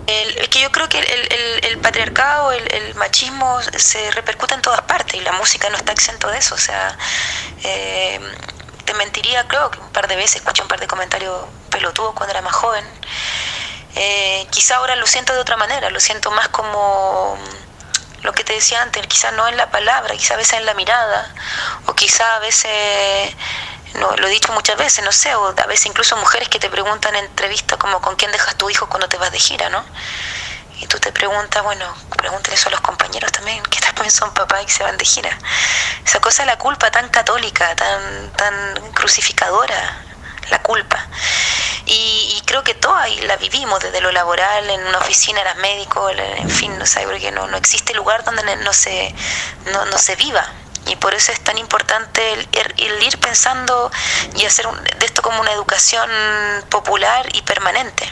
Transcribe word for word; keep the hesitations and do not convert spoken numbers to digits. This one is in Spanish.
El, es que yo creo que el, el, el patriarcado, el, el machismo se repercute en todas partes y la música no está exento de eso. O sea, eh, te mentiría, creo que un par de veces escuché un par de comentarios pelotudos cuando era más joven. Eh, quizá ahora lo siento de otra manera, lo siento más como lo que te decía antes, quizá no en la palabra, quizá a veces en la mirada, o quizá a veces, no, lo he dicho muchas veces, no sé, o a veces incluso mujeres que te preguntan en entrevistas como con quién dejas tu hijo cuando te vas de gira, ¿no? Y tú te preguntas, bueno, pregúntale eso a los compañeros también, que también son papás y se van de gira. Esa cosa de la culpa tan católica, tan, tan crucificadora, la culpa. Y, y creo que todas la vivimos desde lo laboral, en una oficina, eras médico, en fin, no sé, porque no, no existe lugar donde no se, no, no se viva. Y por eso es tan importante el, el ir pensando y hacer un, de esto como una educación popular y permanente.